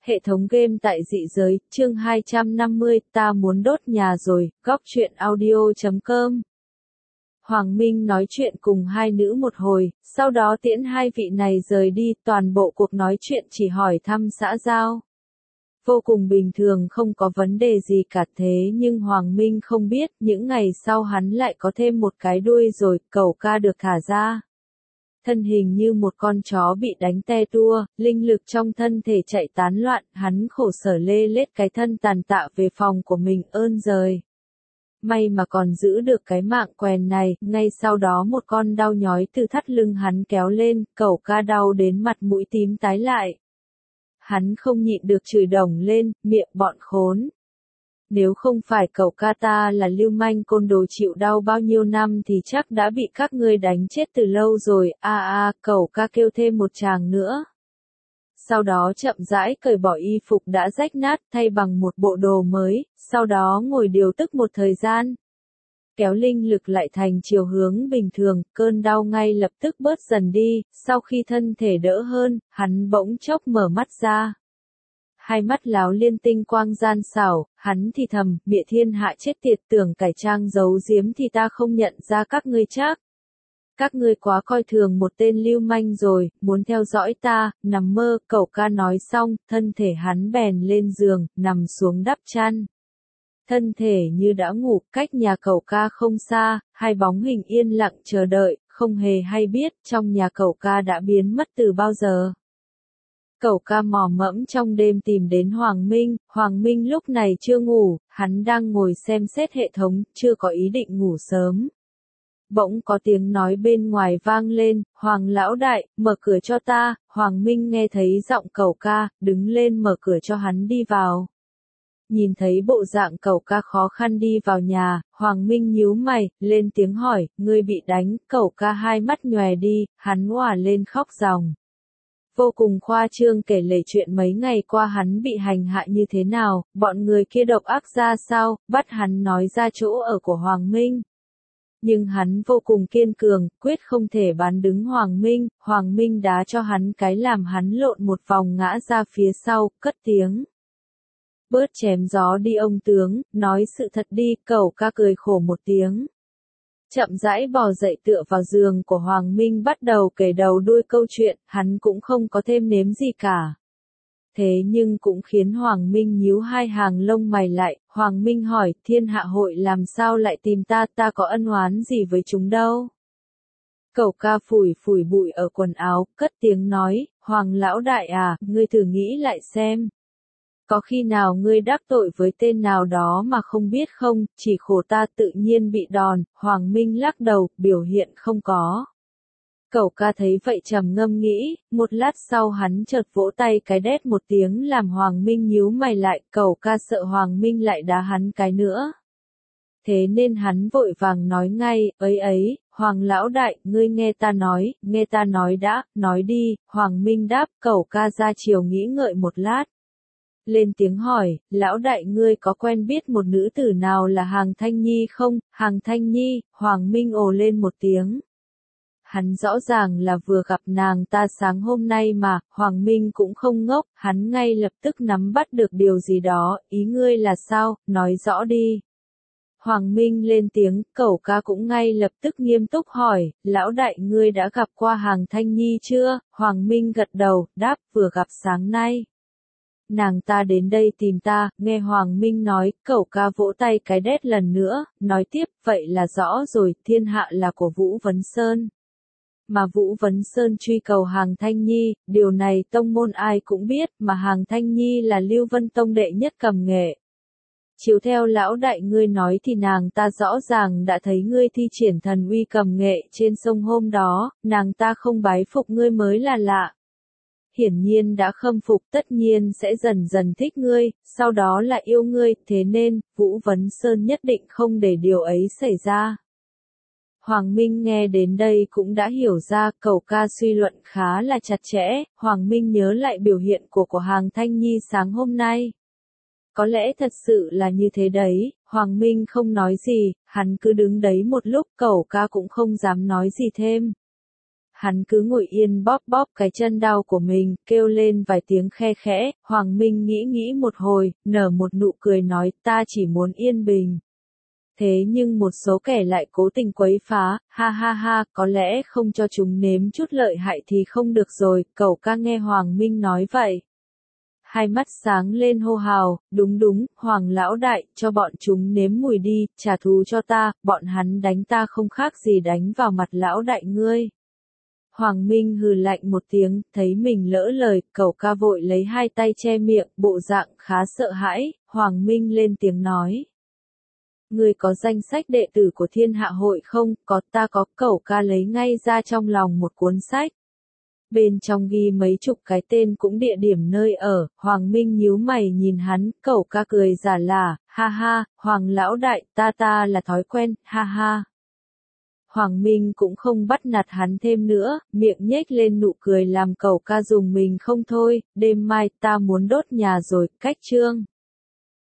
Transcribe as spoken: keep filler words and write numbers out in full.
Hệ thống game tại dị giới, chương hai trăm năm mươi, ta muốn đốt nhà rồi, góc truyện audio chấm com. Hoàng Minh nói chuyện cùng hai nữ một hồi, sau đó tiễn hai vị này rời đi, toàn bộ cuộc nói chuyện chỉ hỏi thăm xã giao. Vô cùng bình thường, không có vấn đề gì cả, thế nhưng Hoàng Minh không biết, những ngày sau hắn lại có thêm một cái đuôi rồi, cẩu ca được thả ra. Thân hình như một con chó bị đánh te tua, linh lực trong thân thể chạy tán loạn, hắn khổ sở lê lết cái thân tàn tạ về phòng của mình ơn giời. May mà còn giữ được cái mạng quèn này, ngay sau đó một con đau nhói từ thắt lưng hắn kéo lên, cẩu ca đau đến mặt mũi tím tái lại. Hắn không nhịn được chửi đồng lên, miệng bọn khốn. Nếu không phải cậu ca ta là lưu manh côn đồ chịu đau bao nhiêu năm thì chắc đã bị các ngươi đánh chết từ lâu rồi, a a, cậu ca kêu thêm một tràng nữa. Sau đó chậm rãi cởi bỏ y phục đã rách nát thay bằng một bộ đồ mới, sau đó ngồi điều tức một thời gian. Kéo linh lực lại thành chiều hướng bình thường, cơn đau ngay lập tức bớt dần đi, sau khi thân thể đỡ hơn, hắn bỗng chốc mở mắt ra. Hai mắt láo liên tinh quang gian xảo, hắn thì thầm, bịa thiên hạ chết tiệt, tưởng cải trang giấu giếm thì ta không nhận ra các ngươi chắc. Các ngươi quá coi thường một tên lưu manh rồi, muốn theo dõi ta, nằm mơ, cậu ca nói xong, thân thể hắn bèn lên giường, nằm xuống đắp chăn. Thân thể như đã ngủ, cách nhà cậu ca không xa, hai bóng hình yên lặng chờ đợi, không hề hay biết, trong nhà cậu ca đã biến mất từ bao giờ. Cậu ca mò mẫm trong đêm tìm đến Hoàng Minh, Hoàng Minh lúc này chưa ngủ, hắn đang ngồi xem xét hệ thống, chưa có ý định ngủ sớm. Bỗng có tiếng nói bên ngoài vang lên, Hoàng lão đại, mở cửa cho ta, Hoàng Minh nghe thấy giọng cậu ca, đứng lên mở cửa cho hắn đi vào. Nhìn thấy bộ dạng cậu ca khó khăn đi vào nhà, Hoàng Minh nhíu mày, lên tiếng hỏi, ngươi bị đánh, cậu ca hai mắt nhòe đi, hắn òa lên khóc ròng. Vô cùng khoa trương kể lể chuyện mấy ngày qua hắn bị hành hạ như thế nào, bọn người kia độc ác ra sao, bắt hắn nói ra chỗ ở của Hoàng Minh. Nhưng hắn vô cùng kiên cường, quyết không thể bán đứng Hoàng Minh, Hoàng Minh đá cho hắn cái làm hắn lộn một vòng ngã ra phía sau, cất tiếng. Bớt chém gió đi ông tướng, nói sự thật đi, cẩu ca cười khổ một tiếng. Chậm rãi bò dậy tựa vào giường của Hoàng Minh bắt đầu kể đầu đuôi câu chuyện, hắn cũng không có thêm nếm gì cả. Thế nhưng cũng khiến Hoàng Minh nhíu hai hàng lông mày lại, Hoàng Minh hỏi, thiên hạ hội làm sao lại tìm ta, ta có ân oán gì với chúng đâu. Cẩu ca phủi phủi bụi ở quần áo, cất tiếng nói, Hoàng lão đại à, ngươi thử nghĩ lại xem. Có khi nào ngươi đắc tội với tên nào đó mà không biết không, chỉ khổ ta tự nhiên bị đòn, Hoàng Minh lắc đầu, biểu hiện không có. Cẩu ca thấy vậy trầm ngâm nghĩ, một lát sau hắn chợt vỗ tay cái đét một tiếng làm Hoàng Minh nhíu mày lại, cẩu ca sợ Hoàng Minh lại đá hắn cái nữa. Thế nên hắn vội vàng nói ngay, ấy ấy, Hoàng lão đại, ngươi nghe ta nói, nghe ta nói đã, nói đi, Hoàng Minh đáp, cẩu ca ra chiều nghĩ ngợi một lát. Lên tiếng hỏi, lão đại ngươi có quen biết một nữ tử nào là Hàng Thanh Nhi không, Hàng Thanh Nhi, Hoàng Minh ồ lên một tiếng. Hắn rõ ràng là vừa gặp nàng ta sáng hôm nay mà, Hoàng Minh cũng không ngốc, hắn ngay lập tức nắm bắt được điều gì đó, ý ngươi là sao, nói rõ đi. Hoàng Minh lên tiếng, cẩu ca cũng ngay lập tức nghiêm túc hỏi, lão đại ngươi đã gặp qua Hàng Thanh Nhi chưa, Hoàng Minh gật đầu, đáp, vừa gặp sáng nay. Nàng ta đến đây tìm ta, nghe Hoàng Minh nói, cẩu ca vỗ tay cái đét lần nữa, nói tiếp, vậy là rõ rồi, thiên hạ là của Vũ Vấn Sơn. Mà Vũ Vấn Sơn truy cầu Hàng Thanh Nhi, điều này tông môn ai cũng biết, mà Hàng Thanh Nhi là Lưu Vân Tông đệ nhất cầm nghệ. Chiếu theo lão đại ngươi nói thì nàng ta rõ ràng đã thấy ngươi thi triển thần uy cầm nghệ trên sông hôm đó, nàng ta không bái phục ngươi mới là lạ. Hiển nhiên đã khâm phục, tất nhiên sẽ dần dần thích ngươi, sau đó là yêu ngươi, thế nên, Vũ Vấn Sơn nhất định không để điều ấy xảy ra. Hoàng Minh nghe đến đây cũng đã hiểu ra, cẩu ca suy luận khá là chặt chẽ, Hoàng Minh nhớ lại biểu hiện của của Hàng Thanh Nhi sáng hôm nay. Có lẽ thật sự là như thế đấy, Hoàng Minh không nói gì, hắn cứ đứng đấy một lúc, cẩu ca cũng không dám nói gì thêm. hắn cứ ngồi yên bóp bóp cái chân đau của mình, kêu lên vài tiếng khe khẽ. Hoàng Minh nghĩ nghĩ một hồi, nở một nụ cười nói, ta chỉ muốn yên bình. Thế nhưng một số kẻ lại cố tình quấy phá, ha ha ha, có lẽ không cho chúng nếm chút lợi hại thì không được rồi. Cẩu ca nghe Hoàng Minh nói vậy, hai mắt sáng lên hô hào, đúng đúng, Hoàng lão đại, cho bọn chúng nếm mùi đi, trả thù cho ta, bọn hắn đánh ta không khác gì đánh vào mặt lão đại ngươi. Hoàng Minh hừ lạnh một tiếng, thấy mình lỡ lời, cẩu ca vội lấy hai tay che miệng, bộ dạng khá sợ hãi. Hoàng Minh lên tiếng nói, ngươi có danh sách đệ tử của Thiên Hạ hội không? Có, ta có. Cẩu ca lấy ngay ra trong lòng một cuốn sách. Bên trong ghi mấy chục cái tên cũng địa điểm nơi ở. Hoàng Minh nhíu mày nhìn hắn, cẩu ca cười giả lả, ha ha, Hoàng lão đại, ta ta là thói quen, ha ha. Hoàng Minh cũng không bắt nạt hắn thêm nữa, miệng nhếch lên nụ cười làm cẩu ca dùng mình không thôi. Đêm mai ta muốn đốt nhà rồi, cách chương.